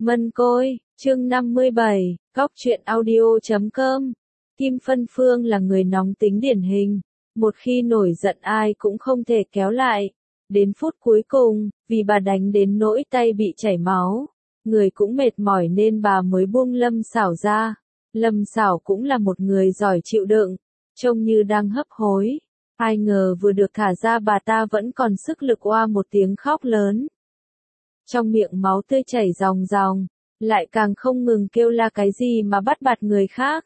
Mân Côi, chương 57, Cóc truyện audio.com. Kim Phân Phương là người nóng tính điển hình, một khi nổi giận ai cũng không thể kéo lại. Đến phút cuối cùng, vì bà đánh đến nỗi tay bị chảy máu, người cũng mệt mỏi nên bà mới buông Lâm Sảo ra. Lâm Sảo cũng là một người giỏi chịu đựng, trông như đang hấp hối. Ai ngờ vừa được thả ra bà ta vẫn còn sức lực oa một tiếng khóc lớn. Trong miệng máu tươi chảy ròng ròng, lại càng không ngừng kêu la cái gì mà bắt bạt người khác.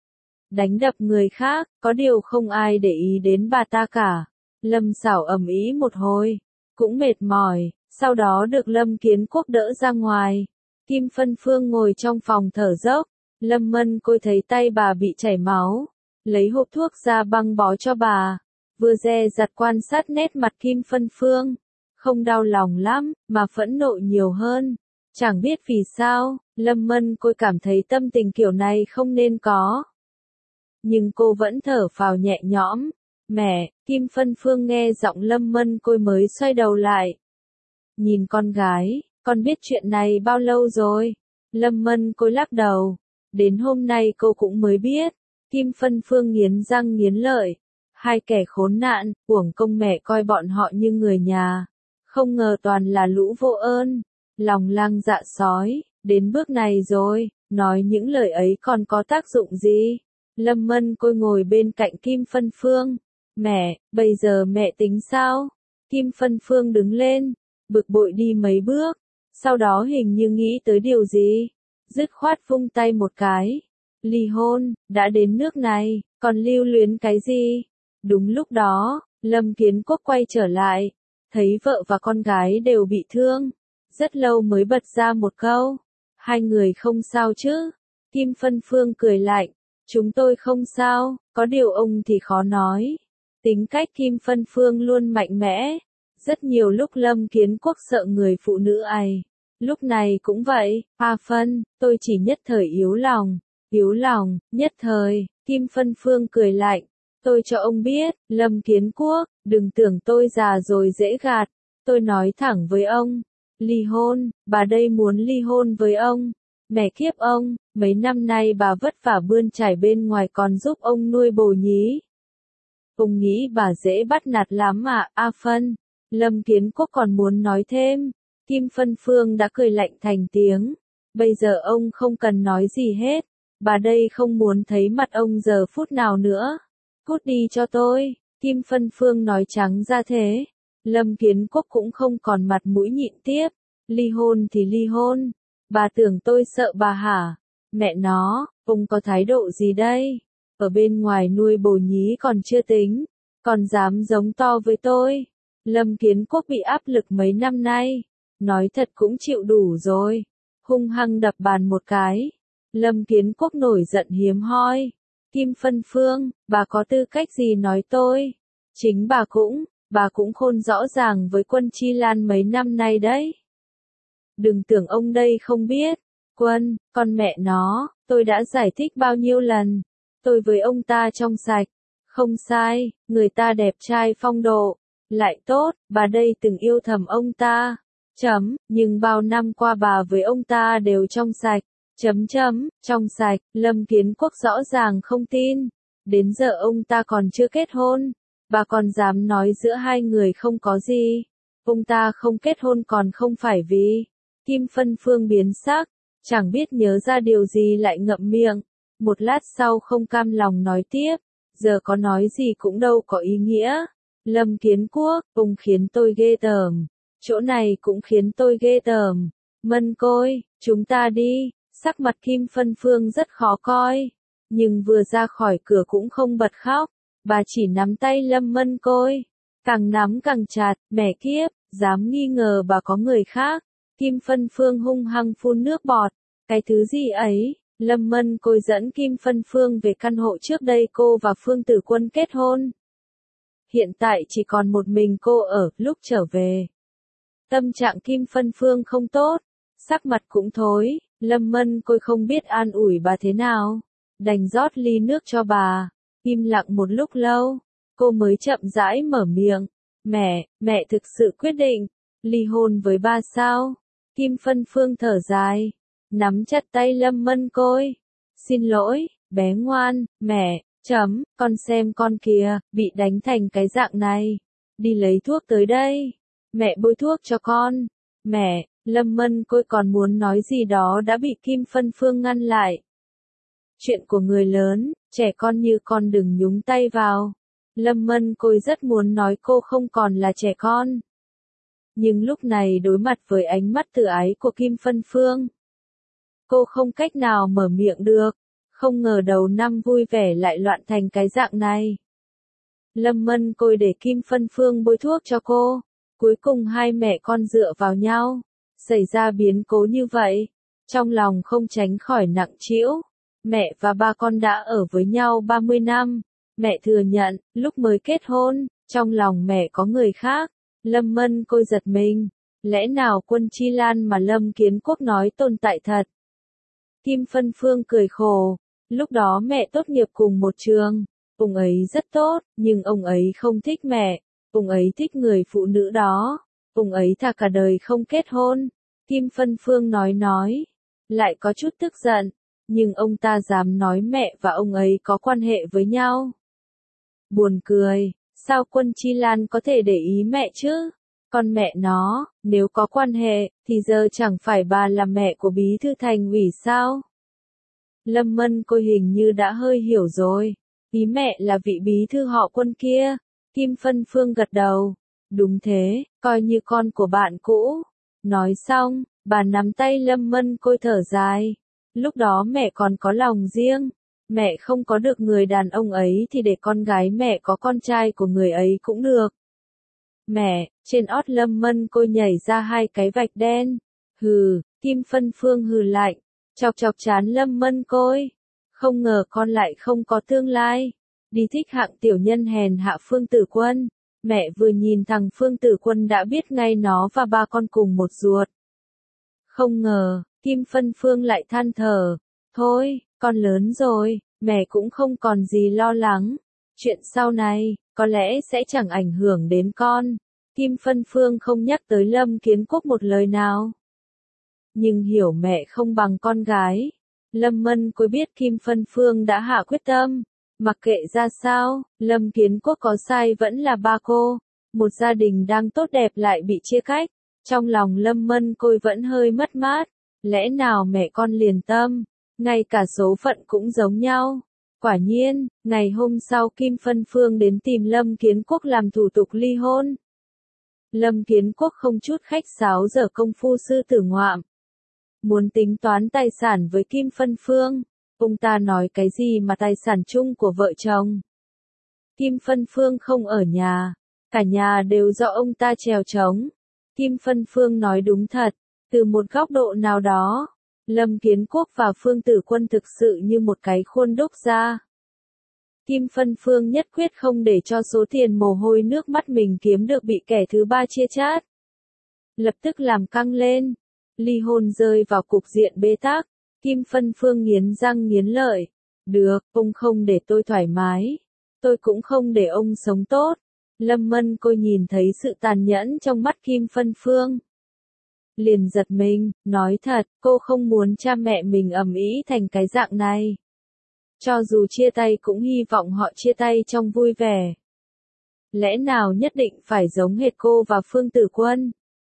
Đánh đập người khác, có điều không ai để ý đến bà ta cả. Lâm Sảo ầm ĩ một hồi, cũng mệt mỏi, sau đó được Lâm Kiến Quốc đỡ ra ngoài. Kim Phân Phương ngồi trong phòng thở dốc, Lâm Mân Côi thấy tay bà bị chảy máu, lấy hộp thuốc ra băng bó cho bà, vừa dè dặt quan sát nét mặt Kim Phân Phương. Không đau lòng lắm, mà phẫn nộ nhiều hơn. Chẳng biết vì sao, Lâm Mân Côi cảm thấy tâm tình kiểu này không nên có. Nhưng cô vẫn thở phào nhẹ nhõm. Mẹ, Kim Phân Phương nghe giọng Lâm Mân Côi mới xoay đầu lại. Nhìn con gái, con biết chuyện này bao lâu rồi? Lâm Mân Côi lắc đầu. Đến hôm nay cô cũng mới biết. Kim Phân Phương nghiến răng nghiến lợi. Hai kẻ khốn nạn, uổng công mẹ coi bọn họ như người nhà. Không ngờ toàn là lũ vô ơn, lòng lang dạ sói, đến bước này rồi, nói những lời ấy còn có tác dụng gì? Lâm Mân Côi ngồi bên cạnh Kim Phân Phương. Mẹ, bây giờ mẹ tính sao? Kim Phân Phương đứng lên, bực bội đi mấy bước, sau đó hình như nghĩ tới điều gì, dứt khoát vung tay một cái. Ly hôn, đã đến nước này, còn lưu luyến cái gì? Đúng lúc đó, Lâm Kiến Quốc quay trở lại. Thấy vợ và con gái đều bị thương, rất lâu mới bật ra một câu. Hai người không sao chứ? Kim Phân Phương cười lạnh. Chúng tôi không sao, có điều ông thì khó nói. Tính cách Kim Phân Phương luôn mạnh mẽ. Rất nhiều lúc Lâm Kiến Quốc sợ người phụ nữ ấy. Lúc này cũng vậy, Phân, tôi chỉ nhất thời yếu lòng, nhất thời. Kim Phân Phương cười lạnh. Tôi cho ông biết, Lâm Kiến Quốc, đừng tưởng tôi già rồi dễ gạt. Tôi nói thẳng với ông. Ly hôn, bà đây muốn ly hôn với ông. Mẹ kiếp ông, mấy năm nay bà vất vả bươn trải bên ngoài còn giúp ông nuôi bồ nhí. Ông nghĩ bà dễ bắt nạt lắm à, Phân. Lâm Kiến Quốc còn muốn nói thêm. Kim Phân Phương đã cười lạnh thành tiếng. Bây giờ ông không cần nói gì hết. Bà đây không muốn thấy mặt ông giờ phút nào nữa. Cút đi cho tôi, Kim Phân Phương nói trắng ra thế. Lâm Kiến Quốc cũng không còn mặt mũi nhịn tiếp. Ly hôn thì ly hôn. Bà tưởng tôi sợ bà hả? Mẹ nó, ông có thái độ gì đây? Ở bên ngoài nuôi bồ nhí còn chưa tính, còn dám giống to với tôi. Lâm Kiến Quốc bị áp lực mấy năm nay. Nói thật cũng chịu đủ rồi. Hung hăng đập bàn một cái. Lâm Kiến Quốc nổi giận hiếm hoi. Kim Phân Phương, bà có tư cách gì nói tôi? Chính bà cũng khôn rõ ràng với Quân Chi Lan mấy năm nay đấy. Đừng tưởng ông đây không biết. Quân, con mẹ nó, tôi đã giải thích bao nhiêu lần. Tôi với ông ta trong sạch. Không sai, người ta đẹp trai phong độ. Lại tốt, bà đây từng yêu thầm ông ta. Nhưng bao năm qua bà với ông ta đều trong sạch. Trong sạch, Lâm Kiến Quốc rõ ràng không tin. Đến giờ ông ta còn chưa kết hôn. Bà còn dám nói giữa hai người không có gì. Ông ta không kết hôn còn không phải vì. Kim Phân Phương biến sắc. Chẳng biết nhớ ra điều gì lại ngậm miệng. Một lát sau không cam lòng nói tiếp. Giờ có nói gì cũng đâu có ý nghĩa. Lâm Kiến Quốc, ông khiến tôi ghê tởm. Chỗ này cũng khiến tôi ghê tởm. Mân Côi, chúng ta đi. Sắc mặt Kim Phân Phương rất khó coi, nhưng vừa ra khỏi cửa cũng không bật khóc, bà chỉ nắm tay Lâm Mân Côi, càng nắm càng chặt. Mẹ kiếp, dám nghi ngờ bà có người khác. Kim Phân Phương hung hăng phun nước bọt. Cái thứ gì ấy? Lâm Mân Côi dẫn Kim Phân Phương về căn hộ trước đây cô và Phương Tử Quân kết hôn. Hiện tại chỉ còn một mình cô ở. Lúc trở về, tâm trạng Kim Phân Phương không tốt, sắc mặt cũng thối. Lâm Mân Côi không biết an ủi bà thế nào, đành rót ly nước cho bà. Im lặng một lúc lâu, cô mới chậm rãi mở miệng. Mẹ thực sự quyết định ly hôn với ba sao? Kim Phân Phương thở dài. nắm chặt tay Lâm Mân Côi. Xin lỗi, bé ngoan, mẹ, con xem con kìa, bị đánh thành cái dạng này. Đi lấy thuốc tới đây. Mẹ bôi thuốc cho con. Mẹ, Lâm Mân Côi còn muốn nói gì đó đã bị Kim Phân Phương ngăn lại. Chuyện của người lớn, trẻ con như con đừng nhúng tay vào. Lâm Mân Côi rất muốn nói cô không còn là trẻ con. Nhưng lúc này đối mặt với ánh mắt từ ái của Kim Phân Phương, cô không cách nào mở miệng được. Không ngờ đầu năm vui vẻ lại loạn thành cái dạng này. Lâm Mân Côi để Kim Phân Phương bôi thuốc cho cô. Cuối cùng hai mẹ con dựa vào nhau. Xảy ra biến cố như vậy. Trong lòng không tránh khỏi nặng trĩu. Mẹ và ba con đã ở với nhau 30 năm. Mẹ thừa nhận, lúc mới kết hôn, trong lòng mẹ có người khác. Lâm Mân Côi giật mình. Lẽ nào Quân Chi Lan mà Lâm Kiến Quốc nói tồn tại thật? Kim Phân Phương cười khổ. Lúc đó mẹ tốt nghiệp cùng một trường. Ông ấy rất tốt, nhưng ông ấy không thích mẹ. Ông ấy thích người phụ nữ đó. Ông ấy thà cả đời không kết hôn. Kim Phân Phương nói. Lại có chút tức giận. Nhưng ông ta dám nói mẹ và ông ấy có quan hệ với nhau. Buồn cười, sao Quân Chi Lan có thể để ý mẹ chứ? Con mẹ nó, nếu có quan hệ, thì giờ chẳng phải bà là mẹ của bí thư thành ủy sao? Lâm Mân Côi hình như đã hơi hiểu rồi. Ý mẹ là vị bí thư họ Quân kia. Kim Phân Phương gật đầu. Đúng thế, coi như con của bạn cũ. Nói xong, bà nắm tay Lâm Mân Côi thở dài. Lúc đó mẹ còn có lòng riêng. Mẹ không có được người đàn ông ấy thì để con gái mẹ có con trai của người ấy cũng được. Mẹ, trên ót Lâm Mân Côi nhảy ra hai cái vạch đen. Hừ, Kim Phân Phương hừ lạnh. Chọc chọc chán Lâm Mân Côi. Không ngờ con lại không có tương lai. Đi thích hạng tiểu nhân hèn hạ Phương Tử Quân. Mẹ vừa nhìn thằng Phương Tử Quân đã biết ngay nó và ba con cùng một ruột. Không ngờ, Kim Phân Phương lại than thở. Thôi, con lớn rồi, mẹ cũng không còn gì lo lắng. Chuyện sau này, có lẽ sẽ chẳng ảnh hưởng đến con. Kim Phân Phương không nhắc tới Lâm Kiến Quốc một lời nào. Nhưng hiểu mẹ không bằng con gái. Lâm Mân Côi biết Kim Phân Phương đã hạ quyết tâm. Mặc kệ ra sao, Lâm Kiến Quốc có sai vẫn là ba cô. Một gia đình đang tốt đẹp lại bị chia cách. Trong lòng Lâm Mân Côi vẫn hơi mất mát. Lẽ nào mẹ con liền tâm, ngay cả số phận cũng giống nhau. Quả nhiên, ngày hôm sau Kim Phân Phương đến tìm Lâm Kiến Quốc làm thủ tục ly hôn. Lâm Kiến Quốc không chút khách sáo giở công phu sư tử ngoạm. Muốn tính toán tài sản với Kim Phân Phương. Ông ta nói cái gì mà tài sản chung của vợ chồng. Kim Phân Phương không ở nhà. Cả nhà đều do ông ta trèo trống. Kim Phân Phương nói đúng thật. Từ một góc độ nào đó, Lâm Kiến Quốc và Phương Tử Quân thực sự như một cái khuôn đúc ra. Kim Phân Phương nhất quyết không để cho số tiền mồ hôi nước mắt mình kiếm được bị kẻ thứ ba chia chác. Lập tức làm căng lên. Ly hôn rơi vào cục diện bế tắc. Kim Phân Phương nghiến răng nghiến lợi. Được, ông không để tôi thoải mái. Tôi cũng không để ông sống tốt. Lâm Mân Côi nhìn thấy sự tàn nhẫn trong mắt Kim Phân Phương. Liền giật mình, nói thật, cô không muốn cha mẹ mình ầm ĩ thành cái dạng này. Cho dù chia tay cũng hy vọng họ chia tay trong vui vẻ. Lẽ nào nhất định phải giống hệt cô và Phương Tử Quân?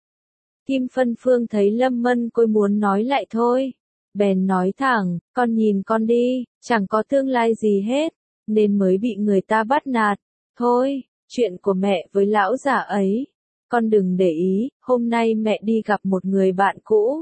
Kim Phân Phương thấy Lâm Mân Côi muốn nói lại thôi. Bèn nói thẳng, con nhìn con đi, chẳng có tương lai gì hết, nên mới bị người ta bắt nạt. Thôi, chuyện của mẹ với lão già ấy. Con đừng để ý, hôm nay mẹ đi gặp một người bạn cũ.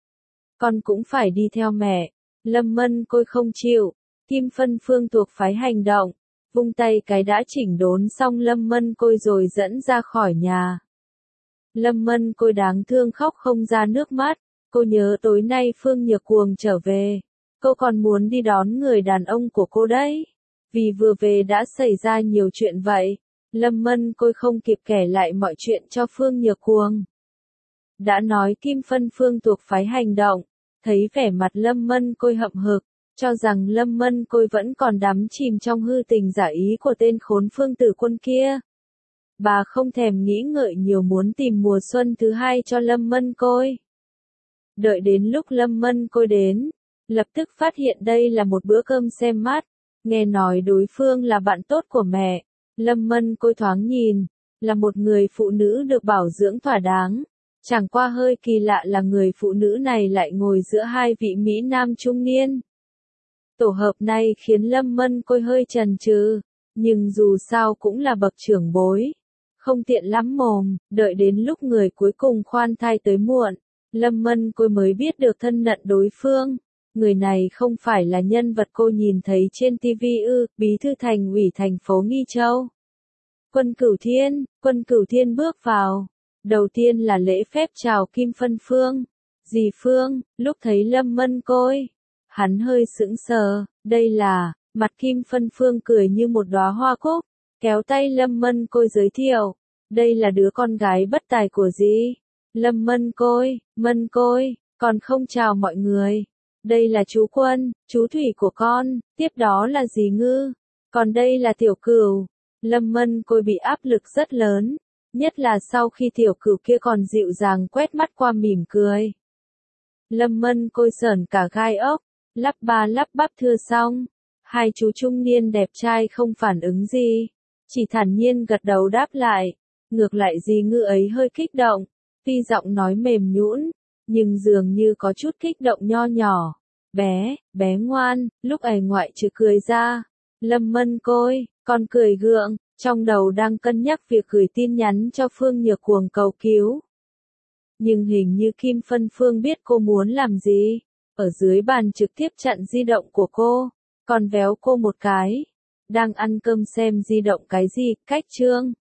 Con cũng phải đi theo mẹ. Lâm Mân Côi không chịu. Kim Phân Phương thuộc phái hành động. Vung tay cái đã chỉnh đốn xong Lâm Mân Côi rồi dẫn ra khỏi nhà. Lâm Mân Côi đáng thương khóc không ra nước mắt. Cô nhớ tối nay Phương Nhược Cuồng trở về. Cô còn muốn đi đón người đàn ông của cô đấy. Vì vừa về đã xảy ra nhiều chuyện vậy. Lâm Mân Côi không kịp kể lại mọi chuyện cho Phương Nhược Cuồng. Đã nói Kim Phân Phương thuộc phái hành động. Thấy vẻ mặt Lâm Mân Côi hậm hực. Cho rằng Lâm Mân Côi vẫn còn đắm chìm trong hư tình giả ý của tên khốn Phương Tử Quân kia. Bà không thèm nghĩ ngợi nhiều muốn tìm mùa xuân thứ hai cho Lâm Mân Côi. Đợi đến lúc Lâm Mân Côi đến, lập tức phát hiện đây là một bữa cơm xem mắt, nghe nói đối phương là bạn tốt của mẹ. Lâm Mân Côi thoáng nhìn, là một người phụ nữ được bảo dưỡng thỏa đáng. Chẳng qua hơi kỳ lạ là người phụ nữ này lại ngồi giữa hai vị Mỹ Nam trung niên. Tổ hợp này khiến Lâm Mân Côi hơi chần chừ, nhưng dù sao cũng là bậc trưởng bối. Không tiện lắm mồm, đợi đến lúc người cuối cùng khoan thai tới muộn, Lâm Mân Côi mới biết được thân phận đối phương. Người này không phải là nhân vật cô nhìn thấy trên TV ư, bí thư thành ủy thành phố Nghi Châu. Quân Cửu Thiên bước vào. Đầu tiên là lễ phép chào Kim Phân Phương. Dì Phương, lúc thấy Lâm Mân Côi, hắn hơi sững sờ, đây là, mặt Kim Phân Phương cười như một đóa hoa cúc, kéo tay Lâm Mân Côi giới thiệu, đây là đứa con gái bất tài của dì. Lâm Mân Côi, còn không chào mọi người. Đây là chú Quân, chú Thủy của con, tiếp đó là dì Ngư, còn đây là Tiểu Cửu. Lâm Mân Côi bị áp lực rất lớn, nhất là sau khi Tiểu Cửu kia còn dịu dàng quét mắt qua mỉm cười. Lâm Mân Côi sởn cả gai ốc, lắp ba lắp bắp thưa xong. Hai chú trung niên đẹp trai không phản ứng gì, chỉ thản nhiên gật đầu đáp lại. Ngược lại dì Ngư ấy hơi kích động, tuy giọng nói mềm nhũn, nhưng dường như có chút kích động nho nhỏ. Bé ngoan, lúc ấy ngoại trừ cười ra. Lâm Mân Côi, con cười gượng, trong đầu đang cân nhắc việc gửi tin nhắn cho Phương Nhược Cuồng cầu cứu. Nhưng hình như Kim Phân Phương biết cô muốn làm gì, ở dưới bàn trực tiếp chặn di động của cô, còn véo cô một cái. Đang ăn cơm xem di động cái gì, cách chương.